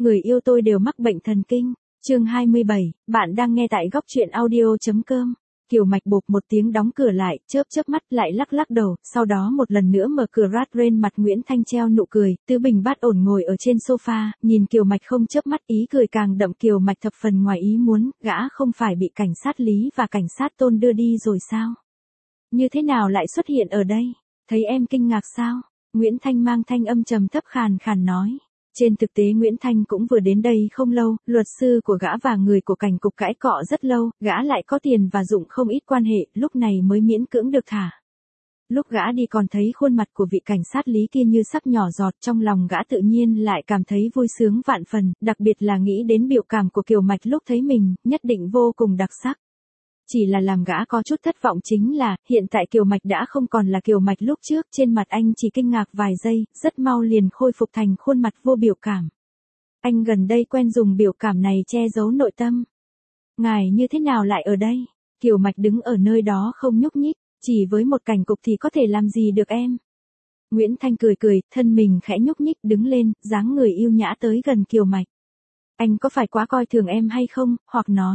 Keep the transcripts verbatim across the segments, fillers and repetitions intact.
người yêu tôi đều mắc bệnh thần kinh. Chương hai mươi bảy, bạn đang nghe tại góc truyện audio.com. Kiều Mạch bộp một tiếng đóng cửa lại, chớp chớp mắt lại lắc lắc đầu, sau đó một lần nữa mở cửa rát rên mặt Nguyễn Thanh treo nụ cười, Tứ Bình bát ổn ngồi ở trên sofa, nhìn Kiều Mạch không chớp mắt, ý cười càng đậm. Kiều Mạch thập phần ngoài ý muốn, gã không phải bị cảnh sát Lý và cảnh sát Tôn đưa đi rồi sao? Như thế nào lại xuất hiện ở đây? Thấy em kinh ngạc sao? Nguyễn Thanh mang thanh âm trầm thấp khàn khàn nói. Trên thực tế Nguyễn Thanh cũng vừa đến đây không lâu, luật sư của gã và người của cảnh cục cãi cọ rất lâu, gã lại có tiền và dụng không ít quan hệ, lúc này mới miễn cưỡng được thả. Lúc gã đi còn thấy khuôn mặt của vị cảnh sát Lý kia như sắp nhỏ giọt, trong lòng gã tự nhiên lại cảm thấy vui sướng vạn phần, đặc biệt là nghĩ đến biểu cảm của Kiều Mạch lúc thấy mình, nhất định vô cùng đặc sắc. Chỉ là làm gã có chút thất vọng chính là, hiện tại Kiều Mạch đã không còn là Kiều Mạch lúc trước, trên mặt anh chỉ kinh ngạc vài giây, rất mau liền khôi phục thành khuôn mặt vô biểu cảm. Anh gần đây quen dùng biểu cảm này che giấu nội tâm. Ngài như thế nào lại ở đây? Kiều Mạch đứng ở nơi đó không nhúc nhích, chỉ với một cảnh cục thì có thể làm gì được em? Nguyễn Thanh cười cười, thân mình khẽ nhúc nhích đứng lên, dáng người yêu nhã tới gần Kiều Mạch. Anh có phải quá coi thường em hay không, hoặc nói.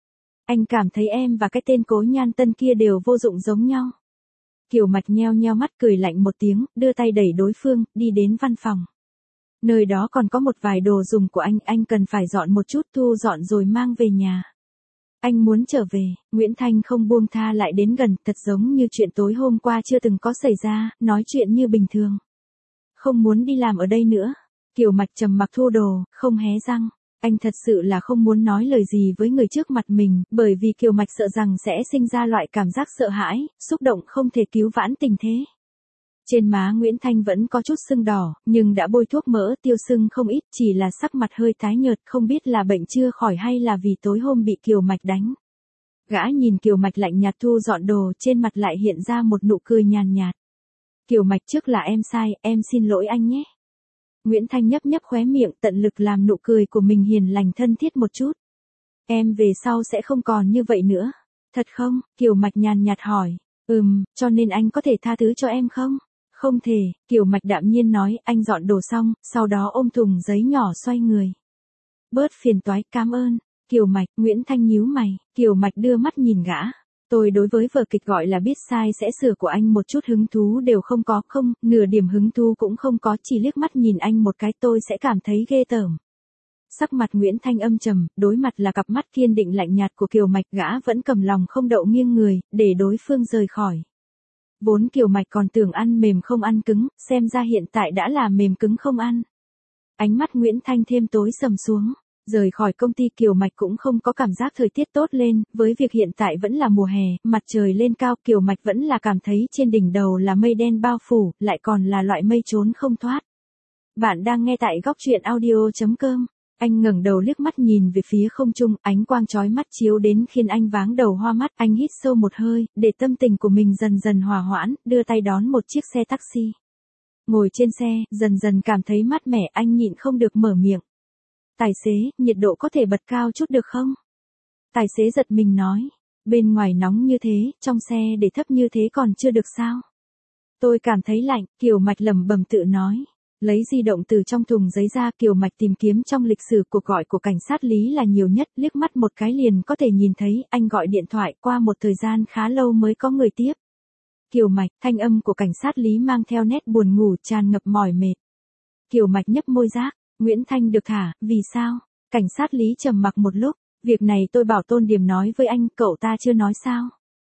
Anh cảm thấy em và cái tên Cố Nhan Tân kia đều vô dụng giống nhau. Kiều Mạch nheo nheo mắt cười lạnh một tiếng, đưa tay đẩy đối phương, đi đến văn phòng. Nơi đó còn có một vài đồ dùng của anh, anh cần phải dọn một chút, thu dọn rồi mang về nhà. Anh muốn trở về, Nguyễn Thanh không buông tha lại đến gần, thật giống như chuyện tối hôm qua chưa từng có xảy ra, nói chuyện như bình thường. Không muốn đi làm ở đây nữa. Kiều Mạch trầm mặc thu đồ, không hé răng. Anh thật sự là không muốn nói lời gì với người trước mặt mình, bởi vì Kiều Mạch sợ rằng sẽ sinh ra loại cảm giác sợ hãi, xúc động không thể cứu vãn tình thế. Trên má Nguyễn Thanh vẫn có chút sưng đỏ, nhưng đã bôi thuốc mỡ tiêu sưng không ít, chỉ là sắc mặt hơi tái nhợt, không biết là bệnh chưa khỏi hay là vì tối hôm bị Kiều Mạch đánh. Gã nhìn Kiều Mạch lạnh nhạt thu dọn đồ, trên mặt lại hiện ra một nụ cười nhàn nhạt. Kiều Mạch, trước là em sai, em xin lỗi anh nhé. Nguyễn Thanh nhấp nhấp khóe miệng, tận lực làm nụ cười của mình hiền lành thân thiết một chút. Em về sau sẽ không còn như vậy nữa. Thật không? Kiều Mạch nhàn nhạt hỏi. Ừm, cho nên anh có thể tha thứ cho em không? Không thể, Kiều Mạch đạm nhiên nói, anh dọn đồ xong, sau đó ôm thùng giấy nhỏ xoay người. Bớt phiền toái, cảm ơn. Kiều Mạch, Nguyễn Thanh nhíu mày, Kiều Mạch đưa mắt nhìn gã. Tôi đối với vở kịch gọi là biết sai sẽ sửa của anh một chút hứng thú đều không có, không, nửa điểm hứng thú cũng không có, chỉ liếc mắt nhìn anh một cái tôi sẽ cảm thấy ghê tởm. Sắc mặt Nguyễn Thanh âm trầm, đối mặt là cặp mắt kiên định lạnh nhạt của Kiều Mạch, gã vẫn cầm lòng không đậu nghiêng người, để đối phương rời khỏi. Vốn Kiều Mạch còn tưởng ăn mềm không ăn cứng, xem ra hiện tại đã là mềm cứng không ăn. Ánh mắt Nguyễn Thanh thêm tối sầm xuống. Rời khỏi công ty Kiều Mạch cũng không có cảm giác thời tiết tốt lên, với việc hiện tại vẫn là mùa hè, mặt trời lên cao, Kiều Mạch vẫn là cảm thấy trên đỉnh đầu là mây đen bao phủ, lại còn là loại mây trốn không thoát. Bạn đang nghe tại góc truyện audio.com. Anh ngẩng đầu liếc mắt nhìn về phía không trung, ánh quang chói mắt chiếu đến khiến anh váng đầu hoa mắt, anh hít sâu một hơi, để tâm tình của mình dần dần hòa hoãn, đưa tay đón một chiếc xe taxi. Ngồi trên xe, dần dần cảm thấy mát mẻ, anh nhịn không được mở miệng. Tài xế, nhiệt độ có thể bật cao chút được không? Tài xế giật mình nói. Bên ngoài nóng như thế, trong xe để thấp như thế còn chưa được sao? Tôi cảm thấy lạnh, Kiều Mạch lẩm bẩm tự nói. Lấy di động từ trong thùng giấy ra, Kiều Mạch tìm kiếm trong lịch sử cuộc gọi của cảnh sát Lý là nhiều nhất, liếc mắt một cái liền có thể nhìn thấy, anh gọi điện thoại qua một thời gian khá lâu mới có người tiếp. Kiều Mạch, thanh âm của cảnh sát Lý mang theo nét buồn ngủ tràn ngập mỏi mệt. Kiều Mạch nhấp môi giác. Nguyễn Thanh được thả, vì sao? Cảnh sát Lý trầm mặc một lúc, việc này tôi bảo Tôn Điềm nói với anh, cậu ta chưa nói sao?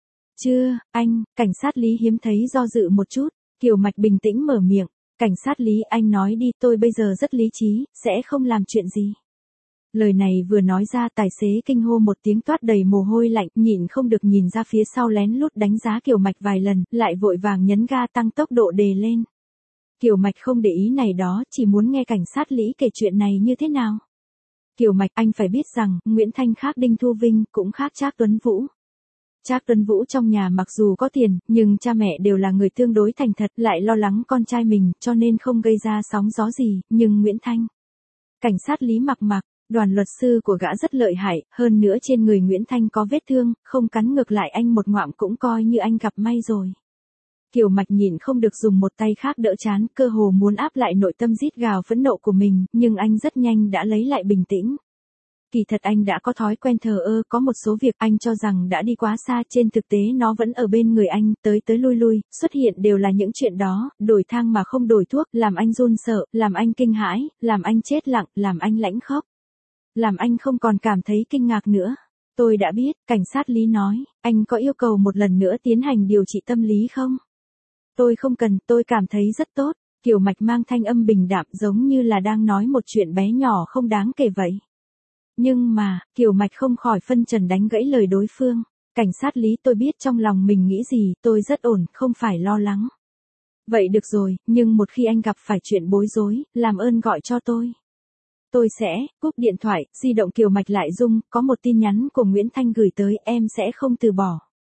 Chưa, anh, cảnh sát Lý hiếm thấy do dự một chút, Kiều Mạch bình tĩnh mở miệng, cảnh sát Lý anh nói đi, tôi bây giờ rất lý trí, sẽ không làm chuyện gì. Lời này vừa nói ra tài xế kinh hô một tiếng toát đầy mồ hôi lạnh, nhịn không được nhìn ra phía sau lén lút đánh giá Kiều Mạch vài lần, lại vội vàng nhấn ga tăng tốc độ đề lên. Kiều Mạch không để ý này đó, chỉ muốn nghe cảnh sát Lý kể chuyện này như thế nào. Kiều Mạch, anh phải biết rằng, Nguyễn Thanh khác Đinh Thu Vinh, cũng khác Trác Tuấn Vũ. Trác Tuấn Vũ trong nhà mặc dù có tiền, nhưng cha mẹ đều là người tương đối thành thật, lại lo lắng con trai mình, cho nên không gây ra sóng gió gì, nhưng Nguyễn Thanh. Cảnh sát Lý mặc mặc, đoàn luật sư của gã rất lợi hại, hơn nữa trên người Nguyễn Thanh có vết thương, không cắn ngược lại anh một ngoạm cũng coi như anh gặp may rồi. Kiều Mạch nhịn không được dùng một tay khác đỡ trán, cơ hồ muốn áp lại nội tâm rít gào phẫn nộ của mình, nhưng anh rất nhanh đã lấy lại bình tĩnh. Kỳ thật anh đã có thói quen thờ ơ, có một số việc anh cho rằng đã đi quá xa, trên thực tế nó vẫn ở bên người anh, tới tới lui lui, xuất hiện đều là những chuyện đó, đổi thang mà không đổi thuốc, làm anh run sợ, làm anh kinh hãi, làm anh chết lặng, làm anh lãnh khóc. Làm anh không còn cảm thấy kinh ngạc nữa. Tôi đã biết, cảnh sát Lý nói, anh có yêu cầu một lần nữa tiến hành điều trị tâm lý không? Tôi không cần, tôi cảm thấy rất tốt. Kiều Mạch mang thanh âm bình đạm giống như là đang nói một chuyện bé nhỏ không đáng kể vậy. Nhưng mà, Kiều Mạch không khỏi phân trần đánh gãy lời đối phương. Cảnh sát Lý, tôi biết trong lòng mình nghĩ gì, tôi rất ổn, không phải lo lắng. Vậy được rồi, nhưng một khi anh gặp phải chuyện bối rối, làm ơn gọi cho tôi. Tôi sẽ, cúp điện thoại, di động Kiều Mạch lại rung, có một tin nhắn của Nguyễn Thanh gửi tới, em sẽ không từ bỏ.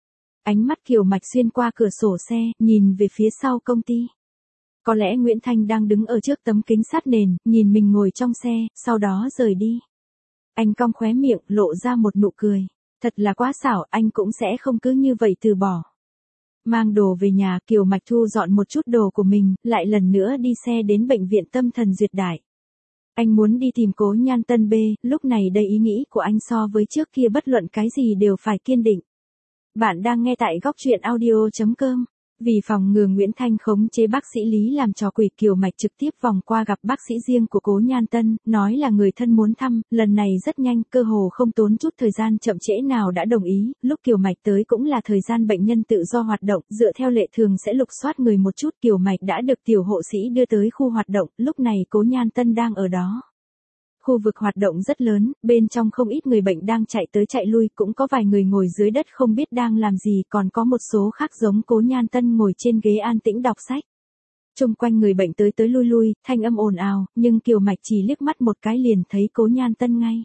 Ánh mắt Kiều Mạch xuyên qua cửa sổ xe, nhìn về phía sau công ty. Có lẽ Nguyễn Thanh đang đứng ở trước tấm kính sắt nền, nhìn mình ngồi trong xe, sau đó rời đi. Anh cong khóe miệng, lộ ra một nụ cười. Thật là quá xảo, anh cũng sẽ không cứ như vậy từ bỏ. Mang đồ về nhà, Kiều Mạch thu dọn một chút đồ của mình, lại lần nữa đi xe đến bệnh viện tâm thần Duyệt Đại. Anh muốn đi tìm Cố Nhan Tân B, lúc này đây ý nghĩ của anh so với trước kia bất luận cái gì đều phải kiên định. Bạn đang nghe tại góc truyện audio chấm com. Vì phòng ngừa Nguyễn Thanh khống chế bác sĩ Lý làm trò quỷ, Kiều Mạch trực tiếp vòng qua gặp bác sĩ riêng của Cố Nhan Tân, nói là người thân muốn thăm, lần này rất nhanh, cơ hồ không tốn chút thời gian chậm trễ nào đã đồng ý, lúc Kiều Mạch tới cũng là thời gian bệnh nhân tự do hoạt động, dựa theo lệ thường sẽ lục soát người một chút, Kiều Mạch đã được tiểu hộ sĩ đưa tới khu hoạt động, lúc này Cố Nhan Tân đang ở đó. Khu vực hoạt động rất lớn, bên trong không ít người bệnh đang chạy tới chạy lui, cũng có vài người ngồi dưới đất không biết đang làm gì, còn có một số khác giống Cố Nhan Tân ngồi trên ghế an tĩnh đọc sách. Chung quanh người bệnh tới tới lui lui, thanh âm ồn ào, nhưng Kiều Mạch chỉ liếc mắt một cái liền thấy Cố Nhan Tân ngay.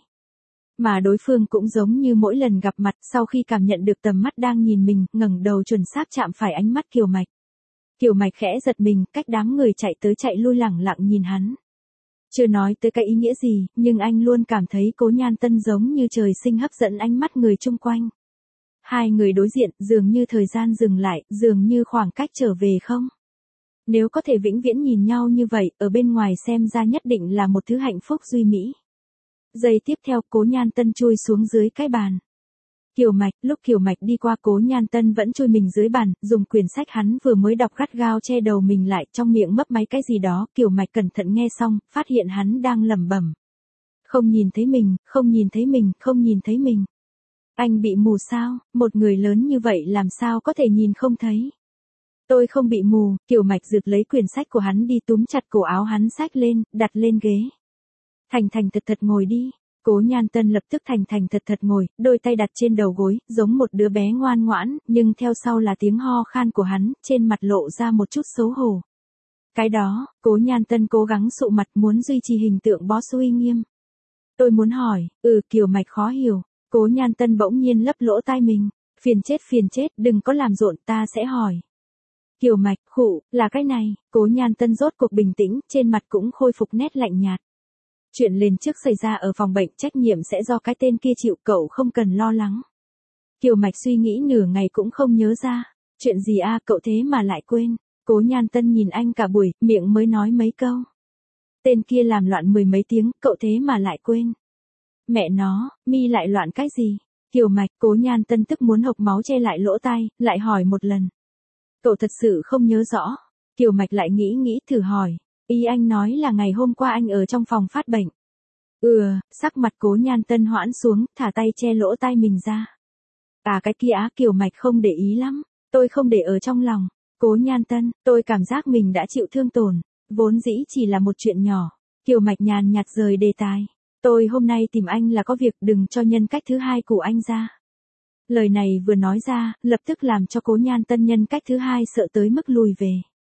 Mà đối phương cũng giống như mỗi lần gặp mặt, sau khi cảm nhận được tầm mắt đang nhìn mình, ngẩng đầu chuẩn xác chạm phải ánh mắt Kiều Mạch. Kiều Mạch khẽ giật mình, cách đám người chạy tới chạy lui lẳng lặng nhìn hắn. Chưa nói tới cái ý nghĩa gì, nhưng anh luôn cảm thấy Cố Nhan Tân giống như trời sinh hấp dẫn ánh mắt người chung quanh. Hai người đối diện, dường như thời gian dừng lại, dường như khoảng cách trở về không. Nếu có thể vĩnh viễn nhìn nhau như vậy, ở bên ngoài xem ra nhất định là một thứ hạnh phúc duy mỹ. Giây tiếp theo, Cố Nhan Tân chui xuống dưới cái bàn. Kiều Mạch, lúc Kiều Mạch đi qua, Cố Nhan Tân vẫn chui mình dưới bàn, dùng quyển sách hắn vừa mới đọc gắt gao che đầu mình lại, trong miệng mấp máy cái gì đó, Kiều Mạch cẩn thận nghe xong, phát hiện hắn đang lẩm bẩm. Không nhìn thấy mình, không nhìn thấy mình, không nhìn thấy mình. Anh bị mù sao, một người lớn như vậy làm sao có thể nhìn không thấy. Tôi không bị mù, Kiều Mạch giựt lấy quyển sách của hắn đi, túm chặt cổ áo hắn xách lên, đặt lên ghế. Thành thành thật thật ngồi đi. Cố Nhan Tân lập tức thành thành thật thật ngồi, đôi tay đặt trên đầu gối, giống một đứa bé ngoan ngoãn, nhưng theo sau là tiếng ho khan của hắn, trên mặt lộ ra một chút xấu hổ. Cái đó, Cố Nhan Tân cố gắng sụ mặt, muốn duy trì hình tượng boss uy nghiêm. Tôi muốn hỏi, ừ, Kiều Mạch khó hiểu. Cố Nhan Tân bỗng nhiên lấp lỗ tai mình. Phiền chết phiền chết, đừng có làm rộn, ta sẽ hỏi. Kiều Mạch, khụ, là cái này. Cố Nhan Tân rốt cuộc bình tĩnh, trên mặt cũng khôi phục nét lạnh nhạt. Chuyện lần trước xảy ra ở phòng bệnh, trách nhiệm sẽ do cái tên kia chịu, cậu không cần lo lắng. Kiều Mạch suy nghĩ nửa ngày cũng không nhớ ra. Chuyện gì a, cậu thế mà lại quên. Cố Nhan Tân nhìn anh cả buổi, miệng mới nói mấy câu. Tên kia làm loạn mười mấy tiếng, cậu thế mà lại quên. Mẹ nó, mi lại loạn cái gì? Kiều Mạch, Cố Nhan Tân tức muốn hộc máu che lại lỗ tai, lại hỏi một lần. Cậu thật sự không nhớ rõ. Kiều Mạch lại nghĩ nghĩ thử hỏi. Ý anh nói là ngày hôm qua anh ở trong phòng phát bệnh. Ừ, sắc mặt Cố Nhan Tân hoãn xuống, thả tay che lỗ tai mình ra. À cái kia á, Kiều Mạch không để ý lắm. Tôi không để ở trong lòng. Cố Nhan Tân, tôi cảm giác mình đã chịu thương tổn. Vốn dĩ chỉ là một chuyện nhỏ. Kiều Mạch nhàn nhạt rời đề tài. Tôi hôm nay tìm anh là có việc, đừng cho nhân cách thứ hai của anh ra. Lời này vừa nói ra, lập tức làm cho Cố Nhan Tân nhân cách thứ hai sợ tới mức lùi về.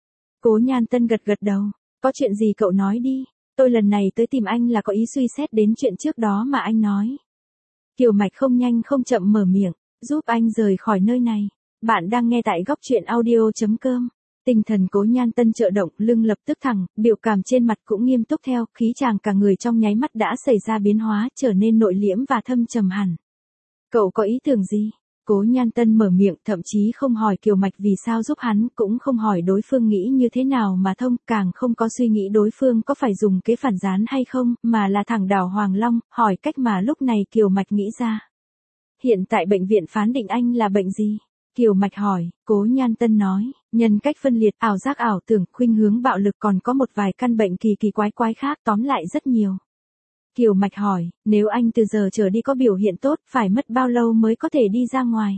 Cố Nhan Tân gật gật đầu. Có chuyện gì cậu nói đi. Tôi lần này tới tìm anh là có ý suy xét đến chuyện trước đó mà anh nói. Kiều Mạch không nhanh không chậm mở miệng. Giúp anh rời khỏi nơi này. Bạn đang nghe tại góc truyện audio chấm com. Tinh thần Cố Nhan Tân chợ động, lưng lập tức thẳng, biểu cảm trên mặt cũng nghiêm túc theo, khí chàng cả người trong nháy mắt đã xảy ra biến hóa, trở nên nội liễm và thâm trầm hẳn. Cậu có ý tưởng gì? Cố Nhan Tân mở miệng, thậm chí không hỏi Kiều Mạch vì sao giúp hắn, cũng không hỏi đối phương nghĩ như thế nào mà thông, càng không có suy nghĩ đối phương có phải dùng kế phản gián hay không, mà là thẳng đảo Hoàng Long, hỏi cách mà lúc này Kiều Mạch nghĩ ra. Hiện tại bệnh viện phán định anh là bệnh gì? Kiều Mạch hỏi, Cố Nhan Tân nói, nhân cách phân liệt, ảo giác ảo tưởng, khuynh hướng bạo lực, còn có một vài căn bệnh kỳ kỳ quái quái khác, tóm lại rất nhiều. Kiều Mạch hỏi, nếu anh từ giờ trở đi có biểu hiện tốt, phải mất bao lâu mới có thể đi ra ngoài?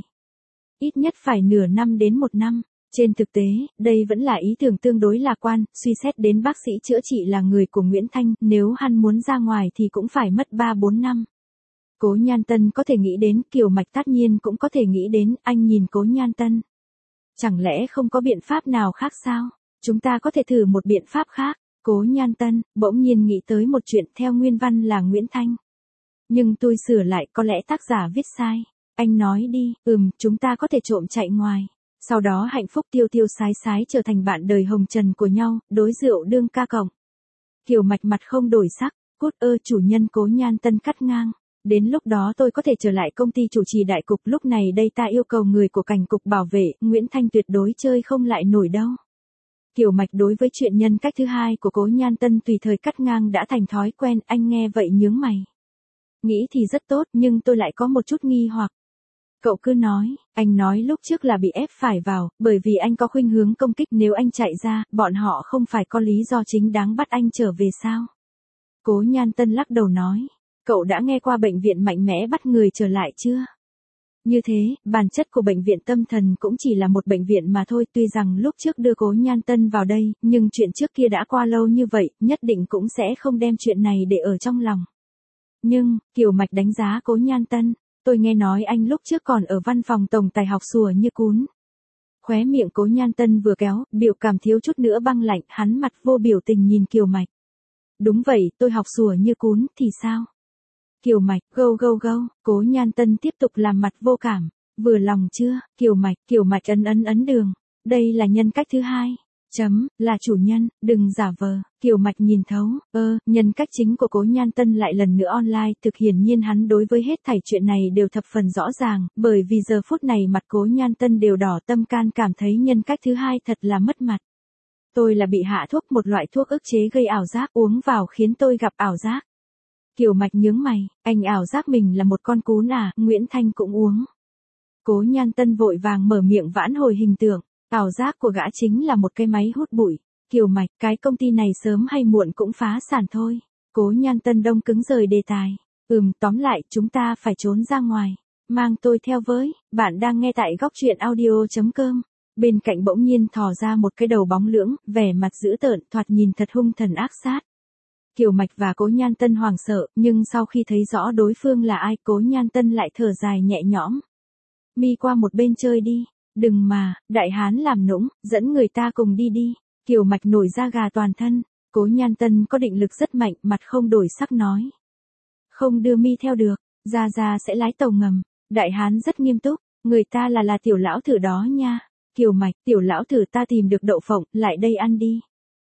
Ít nhất phải nửa năm đến một năm. Trên thực tế, đây vẫn là ý tưởng tương đối lạc quan, suy xét đến bác sĩ chữa trị là người của Nguyễn Thanh, nếu hắn muốn ra ngoài thì cũng phải mất ba bốn năm. Cố Nhan Tân có thể nghĩ đến, Kiều Mạch tất nhiên cũng có thể nghĩ đến, anh nhìn Cố Nhan Tân. Chẳng lẽ không có biện pháp nào khác sao? Chúng ta có thể thử một biện pháp khác. Cố Nhan Tân, bỗng nhiên nghĩ tới một chuyện, theo nguyên văn là Nguyễn Thanh. Nhưng tôi sửa lại, có lẽ tác giả viết sai. Anh nói đi, ừm, chúng ta có thể trộm chạy ngoài. Sau đó hạnh phúc tiêu tiêu sái sái trở thành bạn đời hồng trần của nhau, đối rượu đương ca cộng. Kiều Mạch mặt không đổi sắc, cút ơ chủ nhân. Cố Nhan Tân cắt ngang. Đến lúc đó tôi có thể trở lại công ty chủ trì đại cục, lúc này đây ta yêu cầu người của cảnh cục bảo vệ, Nguyễn Thanh tuyệt đối chơi không lại nổi đâu. Kiều Mạch đối với chuyện nhân cách thứ hai của Cố Nhan Tân tùy thời cắt ngang đã thành thói quen, anh nghe vậy nhướng mày. Nghĩ thì rất tốt, nhưng tôi lại có một chút nghi hoặc. Cậu cứ nói, anh nói lúc trước là bị ép phải vào, bởi vì anh có khuynh hướng công kích, nếu anh chạy ra, bọn họ không phải có lý do chính đáng bắt anh trở về sao? Cố Nhan Tân lắc đầu nói, cậu đã nghe qua bệnh viện mạnh mẽ bắt người trở lại chưa? Như thế, bản chất của bệnh viện tâm thần cũng chỉ là một bệnh viện mà thôi, tuy rằng lúc trước đưa Cố Nhan Tân vào đây, nhưng chuyện trước kia đã qua lâu như vậy, nhất định cũng sẽ không đem chuyện này để ở trong lòng. Nhưng, Kiều Mạch đánh giá Cố Nhan Tân, tôi nghe nói anh lúc trước còn ở văn phòng tổng tài học sủa như cún. Khóe miệng Cố Nhan Tân vừa kéo, biểu cảm thiếu chút nữa băng lạnh, hắn mặt vô biểu tình nhìn Kiều Mạch. Đúng vậy, tôi học sủa như cún, thì sao? Kiều Mạch, gâu gâu gâu, Cố Nhan Tân tiếp tục làm mặt vô cảm. Vừa lòng chưa? Kiều Mạch, Kiều Mạch ấn ấn ấn đường. Đây là nhân cách thứ hai. Chấm, là chủ nhân, đừng giả vờ. Kiều Mạch nhìn thấu, ơ, nhân cách chính của Cố Nhan Tân lại lần nữa online, thực hiển nhiên hắn đối với hết thảy chuyện này đều thập phần rõ ràng, bởi vì giờ phút này mặt Cố Nhan Tân đều đỏ, tâm can cảm thấy nhân cách thứ hai thật là mất mặt. Tôi là bị hạ thuốc, một loại thuốc ức chế gây ảo giác, uống vào khiến tôi gặp ảo giác. Kiều Mạch nhướng mày, anh ảo giác mình là một con cún à, Nguyễn Thanh cũng uống. Cố Nhan Tân vội vàng mở miệng vãn hồi hình tượng, ảo giác của gã chính là một cái máy hút bụi. Kiều Mạch, cái công ty này sớm hay muộn cũng phá sản thôi. Cố Nhan Tân đông cứng rời đề tài. Ừm, tóm lại, chúng ta phải trốn ra ngoài. Mang tôi theo với, bạn đang nghe tại góc truyện audio.com. Bên cạnh bỗng nhiên thò ra một cái đầu bóng lưỡng, vẻ mặt dữ tợn, thoạt nhìn thật hung thần ác sát. Kiều Mạch và Cố Nhan Tân hoảng sợ, nhưng sau khi thấy rõ đối phương là ai, Cố Nhan Tân lại thở dài nhẹ nhõm. Mi qua một bên chơi đi, đừng mà, đại hán làm nũng, dẫn người ta cùng đi đi. Kiều Mạch nổi da gà toàn thân, Cố Nhan Tân có định lực rất mạnh, mặt không đổi sắc nói. Không đưa Mi theo được, Gia Gia sẽ lái tàu ngầm. Đại hán rất nghiêm túc, người ta là là tiểu lão thử đó nha. Kiều Mạch, tiểu lão thử ta tìm được đậu phộng, lại đây ăn đi.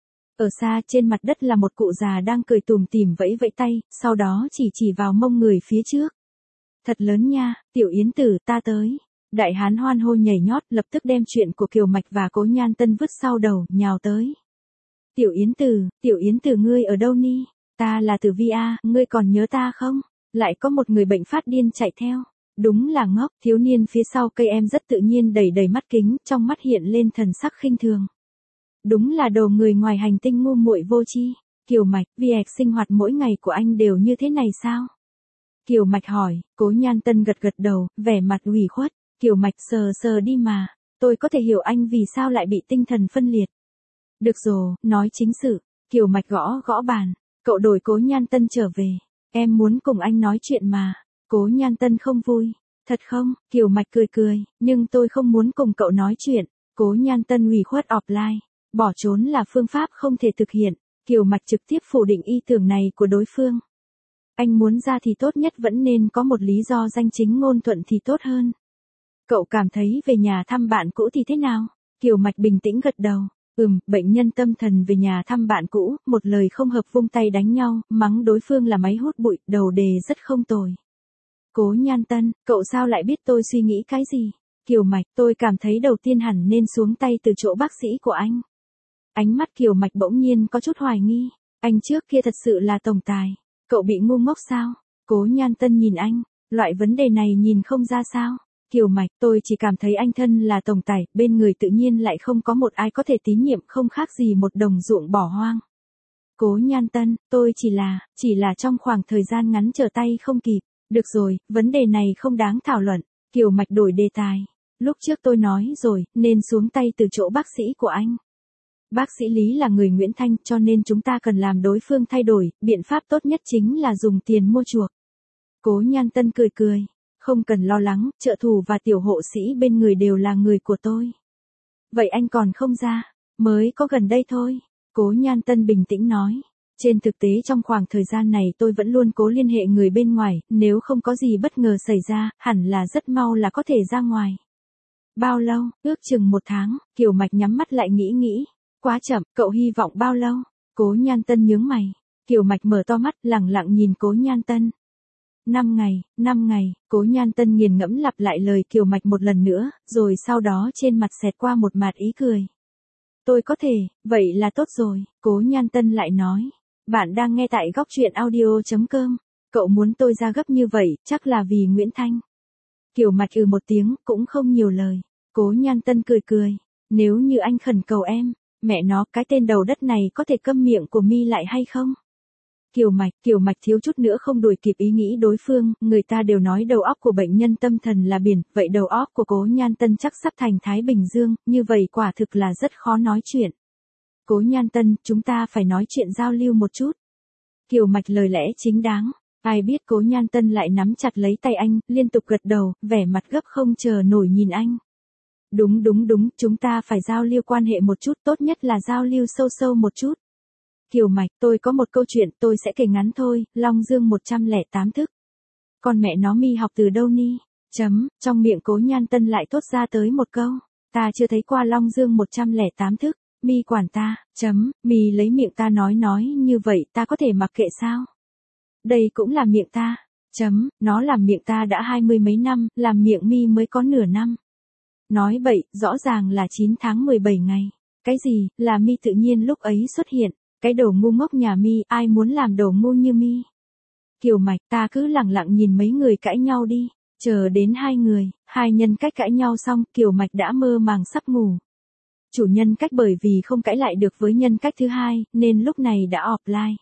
Ở xa trên mặt đất là một cụ già đang cười tùm tìm vẫy vẫy tay, sau đó chỉ chỉ vào mông người phía trước. Thật lớn nha, tiểu Yến Tử, ta tới. Đại hán hoan hô nhảy nhót, lập tức đem chuyện của Kiều Mạch và Cố Nhan Tân vứt sau đầu, nhào tới. Tiểu Yến Tử, tiểu Yến Tử ngươi ở đâu ni? Ta là Tử Vi A, ngươi còn nhớ ta không? Lại có một người bệnh phát điên chạy theo. Đúng là ngốc, thiếu niên phía sau cây em rất tự nhiên đẩy đầy mắt kính, trong mắt hiện lên thần sắc khinh thường. Đúng là đồ người ngoài hành tinh ngu muội vô tri. Kiều Mạch, việc sinh hoạt mỗi ngày của anh đều như thế này sao? Kiều Mạch hỏi, Cố Nhan Tân gật gật đầu, vẻ mặt ủy khuất. Kiều Mạch sờ sờ đi mà, tôi có thể hiểu anh vì sao lại bị tinh thần phân liệt. Được rồi, nói chính sự. Kiều Mạch gõ gõ bàn, cậu đổi Cố Nhan Tân trở về. Em muốn cùng anh nói chuyện mà. Cố Nhan Tân không vui. Thật không? Kiều Mạch cười cười, nhưng tôi không muốn cùng cậu nói chuyện. Cố Nhan Tân ủy khuất offline. Bỏ trốn là phương pháp không thể thực hiện. Kiều Mạch trực tiếp phủ định ý tưởng này của đối phương. Anh muốn ra thì tốt nhất vẫn nên có một lý do danh chính ngôn thuận thì tốt hơn. Cậu cảm thấy về nhà thăm bạn cũ thì thế nào? Kiều Mạch bình tĩnh gật đầu. Ừm, bệnh nhân tâm thần về nhà thăm bạn cũ, một lời không hợp vung tay đánh nhau, mắng đối phương là máy hút bụi, đầu đề rất không tồi. Cố Nhan Tân, cậu sao lại biết tôi suy nghĩ cái gì? Kiều Mạch, tôi cảm thấy đầu tiên hẳn nên xuống tay từ chỗ bác sĩ của anh. Ánh mắt Kiều Mạch bỗng nhiên có chút hoài nghi. Anh trước kia thật sự là tổng tài. Cậu bị ngu ngốc sao? Cố Nhan Tân nhìn anh. Loại vấn đề này nhìn không ra sao? Kiều Mạch, tôi chỉ cảm thấy anh thân là tổng tài, bên người tự nhiên lại không có một ai có thể tín nhiệm, không khác gì một đồng ruộng bỏ hoang. Cố Nhan Tân, tôi chỉ là, chỉ là trong khoảng thời gian ngắn trở tay không kịp. Được rồi, vấn đề này không đáng thảo luận. Kiều Mạch đổi đề tài. Lúc trước tôi nói rồi, nên xuống tay từ chỗ bác sĩ của anh. Bác sĩ Lý là người Nguyễn Thanh, cho nên chúng ta cần làm đối phương thay đổi, biện pháp tốt nhất chính là dùng tiền mua chuộc. Cố Nhan Tân cười cười. Không cần lo lắng, trợ thủ và tiểu hộ sĩ bên người đều là người của tôi. Vậy anh còn không ra, mới có gần đây thôi. Cố Nhan Tân bình tĩnh nói. Trên thực tế trong khoảng thời gian này tôi vẫn luôn cố liên hệ người bên ngoài, nếu không có gì bất ngờ xảy ra, hẳn là rất mau là có thể ra ngoài. Bao lâu, ước chừng một tháng, Kiều Mạch nhắm mắt lại nghĩ nghĩ. Quá chậm, cậu hy vọng bao lâu? Cố Nhan Tân nhướng mày. Kiều Mạch mở to mắt, lẳng lặng nhìn Cố Nhan Tân. Năm ngày, năm ngày, Cố Nhan Tân nghiền ngẫm lặp lại lời Kiều Mạch một lần nữa, rồi sau đó trên mặt xẹt qua một mạt ý cười. Tôi có thể, vậy là tốt rồi, Cố Nhan Tân lại nói. Bạn đang nghe tại góc truyện audio chấm com. Cậu muốn tôi ra gấp như vậy, chắc là vì Nguyễn Thanh. Kiều Mạch ừ một tiếng, cũng không nhiều lời. Cố Nhan Tân cười cười. Nếu như anh khẩn cầu em, mẹ nó, cái tên đầu đất này có thể câm miệng của mi lại hay không? Kiều Mạch, Kiều Mạch thiếu chút nữa không đuổi kịp ý nghĩ đối phương, người ta đều nói đầu óc của bệnh nhân tâm thần là biển, vậy đầu óc của Cố Nhan Tân chắc sắp thành Thái Bình Dương, như vậy quả thực là rất khó nói chuyện. Cố Nhan Tân, chúng ta phải nói chuyện giao lưu một chút. Kiều Mạch lời lẽ chính đáng, ai biết Cố Nhan Tân lại nắm chặt lấy tay anh, liên tục gật đầu, vẻ mặt gấp không chờ nổi nhìn anh. Đúng đúng đúng, chúng ta phải giao lưu quan hệ một chút, tốt nhất là giao lưu sâu sâu một chút. Kiều Mạch, tôi có một câu chuyện, tôi sẽ kể ngắn thôi, Long Dương một trăm lẻ tám thức. Con mẹ nó mi học từ đâu ni? Chấm, trong miệng Cố Nhan Tân lại thốt ra tới một câu. Ta chưa thấy qua Long Dương một trăm lẻ tám thức, mi quản ta, chấm, mi lấy miệng ta nói nói như vậy ta có thể mặc kệ sao? Đây cũng là miệng ta, chấm, nó làm miệng ta đã hai mươi mấy năm, làm miệng mi mới có nửa năm. Nói bậy, rõ ràng là chín tháng mười bảy ngày. Cái gì, là mi tự nhiên lúc ấy xuất hiện. Cái đồ ngu ngốc nhà mi, ai muốn làm đồ ngu như mi? Kiều Mạch, ta cứ lẳng lặng nhìn mấy người cãi nhau đi. Chờ đến hai người, hai nhân cách cãi nhau xong, Kiều Mạch đã mơ màng sắp ngủ. Chủ nhân cách bởi vì không cãi lại được với nhân cách thứ hai, nên lúc này đã offline.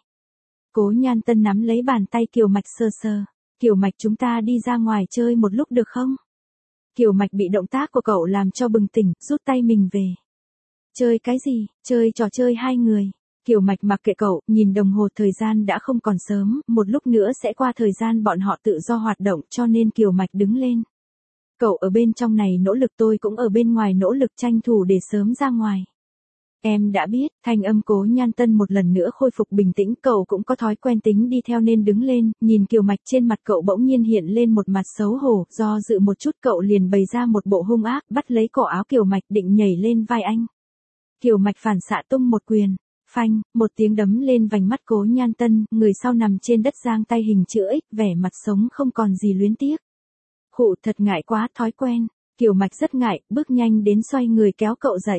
Cố Nhan Tân nắm lấy bàn tay Kiều Mạch sờ sờ. Kiều Mạch, chúng ta đi ra ngoài chơi một lúc được không? Kiều Mạch bị động tác của cậu làm cho bừng tỉnh, rút tay mình về. Chơi cái gì? Chơi trò chơi hai người. Kiều Mạch mặc kệ cậu, nhìn đồng hồ thời gian đã không còn sớm, một lúc nữa sẽ qua thời gian bọn họ tự do hoạt động, cho nên Kiều Mạch đứng lên. Cậu ở bên trong này nỗ lực, tôi cũng ở bên ngoài nỗ lực tranh thủ để sớm ra ngoài. Em đã biết, thanh âm Cố Nhan Tân một lần nữa khôi phục bình tĩnh, cậu cũng có thói quen tính đi theo nên đứng lên, nhìn Kiều Mạch, trên mặt cậu bỗng nhiên hiện lên một mặt xấu hổ, do dự một chút cậu liền bày ra một bộ hung ác, bắt lấy cổ áo Kiều Mạch định nhảy lên vai anh. Kiều Mạch phản xạ tung một quyền. Phanh, một tiếng đấm lên vành mắt Cố Nhan Tân, người sau nằm trên đất giang tay hình chữ X, vẻ mặt sống không còn gì luyến tiếc. Khụ, thật ngại quá, thói quen. Kiều Mạch rất ngại, bước nhanh đến xoay người kéo cậu dậy.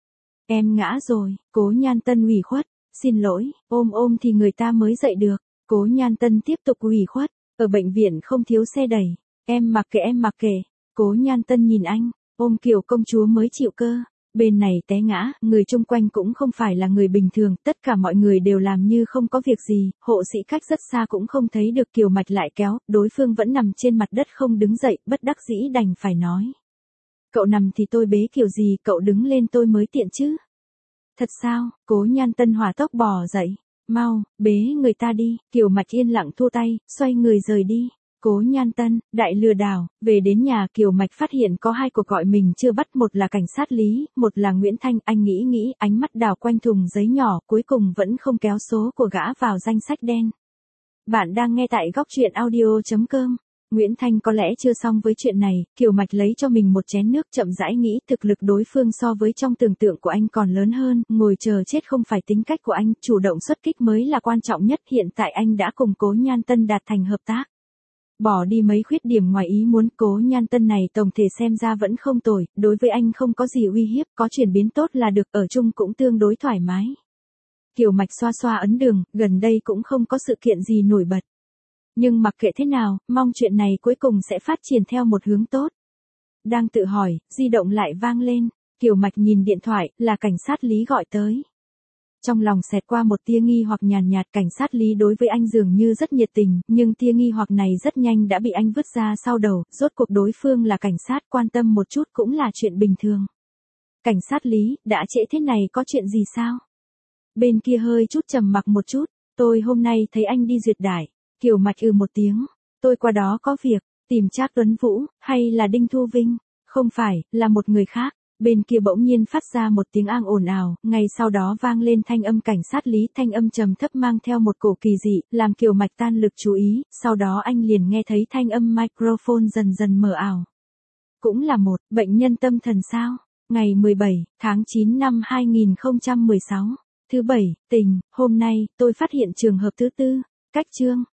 Em ngã rồi, Cố Nhan Tân ủy khuất, xin lỗi, ôm ôm thì người ta mới dậy được. Cố Nhan Tân tiếp tục ủy khuất, ở bệnh viện không thiếu xe đẩy. Em mặc kệ em mặc kệ. Cố Nhan Tân nhìn anh, ôm Kiều công chúa mới chịu cơ. Bên này té ngã, người chung quanh cũng không phải là người bình thường, tất cả mọi người đều làm như không có việc gì, hộ sĩ cách rất xa cũng không thấy được. Kiều Mạch lại kéo, đối phương vẫn nằm trên mặt đất không đứng dậy, bất đắc dĩ đành phải nói. Cậu nằm thì tôi bế kiểu gì, cậu đứng lên tôi mới tiện chứ. Thật sao? Cố Nhan Tân hỏa tốc bò dậy. Mau, bế người ta đi. Kiều Mạch yên lặng thua tay, xoay người rời đi. Cố Nhan Tân, đại lừa đảo. Về đến nhà Kiều Mạch phát hiện có hai cuộc gọi mình chưa bắt, một là cảnh sát Lý, một là Nguyễn Thanh. Anh nghĩ nghĩ, ánh mắt đảo quanh thùng giấy nhỏ, cuối cùng vẫn không kéo số của gã vào danh sách đen. Bạn đang nghe tại góc truyện audio chấm com. Nguyễn Thanh có lẽ chưa xong với chuyện này, Kiều Mạch lấy cho mình một chén nước, chậm rãi nghĩ thực lực đối phương so với trong tưởng tượng của anh còn lớn hơn, ngồi chờ chết không phải tính cách của anh, chủ động xuất kích mới là quan trọng nhất. Hiện tại anh đã cùng Cố Nhan Tân đạt thành hợp tác. Bỏ đi mấy khuyết điểm ngoài ý muốn, Cố Nhan Tân này tổng thể xem ra vẫn không tồi, đối với anh không có gì uy hiếp, có chuyển biến tốt là được, ở chung cũng tương đối thoải mái. Kiều Mạch xoa xoa ấn đường, gần đây cũng không có sự kiện gì nổi bật. Nhưng mặc kệ thế nào, mong chuyện này cuối cùng sẽ phát triển theo một hướng tốt. Đang tự hỏi, di động lại vang lên, Kiều Mạch nhìn điện thoại, là cảnh sát Lý gọi tới. Trong lòng xẹt qua một tia nghi hoặc nhàn nhạt, cảnh sát Lý đối với anh dường như rất nhiệt tình, nhưng tia nghi hoặc này rất nhanh đã bị anh vứt ra sau đầu, rốt cuộc đối phương là cảnh sát, quan tâm một chút cũng là chuyện bình thường. Cảnh sát Lý, đã trễ thế này có chuyện gì sao? Bên kia hơi chút trầm mặc một chút, tôi hôm nay thấy anh đi duyệt đài. Kiều Mạch ừ một tiếng, tôi qua đó có việc, tìm Trác Tuấn Vũ, hay là Đinh Thu Vinh? Không phải, là một người khác. Bên kia bỗng nhiên phát ra một tiếng ang ồn ào, ngay sau đó vang lên thanh âm cảnh sát Lý, thanh âm trầm thấp mang theo một cổ kỳ dị, làm Kiều Mạch tan lực chú ý, sau đó anh liền nghe thấy thanh âm microphone dần dần mờ ảo. Cũng là một bệnh nhân tâm thần sao? Ngày mười bảy tháng chín năm hai nghìn không trăm mười sáu, thứ bảy, tình, hôm nay, tôi phát hiện trường hợp thứ tư, cách chương.